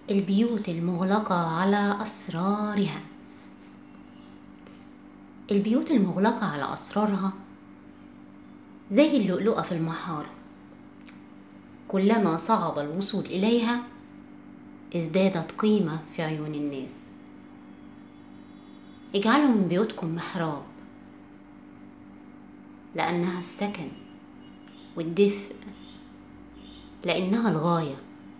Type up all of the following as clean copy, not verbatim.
البيوت المغلقة على أسرارها. البيوت المغلقة على أسرارها زي اللؤلؤة في المحار، كلما صعب الوصول إليها ازدادت قيمة في عيون الناس. اجعلوا من بيوتكم محراب، لأنها السكن، والدفء لأنها الغاية.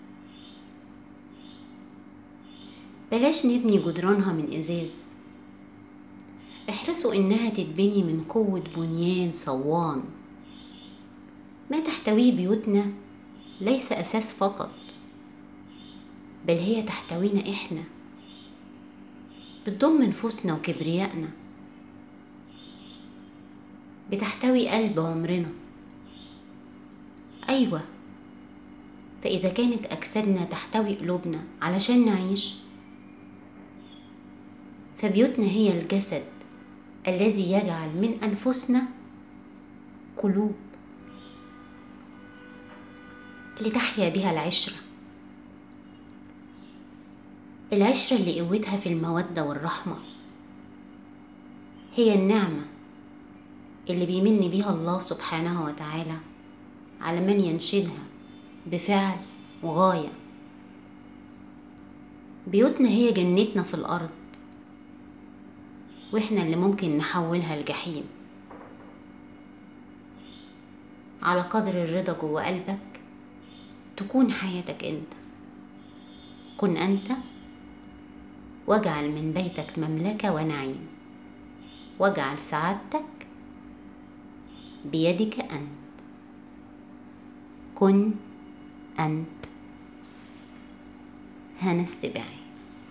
بلاش نبني جدرانها من إزاز، احرصوا إنها تتبني من قوة بنيان صوان. ما تحتويه بيوتنا ليس أساس فقط، بل هي تحتوينا إحنا، بتضم نفوسنا وكبريائنا، بتحتوي قلب عمرنا. أيوة، فإذا كانت أجسادنا تحتوي قلوبنا علشان نعيش، فبيوتنا هي الجسد الذي يجعل من أنفسنا قلوب لتحيا بها العشرة اللي قوتها في المودة والرحمة. هي النعمة اللي بيمن بيها الله سبحانه وتعالى على من ينشدها بفعل وغاية. بيوتنا هي جنتنا في الأرض، وإحنا اللي ممكن نحولها لجحيم. على قدر الرضا جوه قلبك تكون حياتك أنت. كن أنت، واجعل من بيتك مملكة ونعيم، واجعل سعادتك بيدك أنت. كن أنت. هنا السباعي.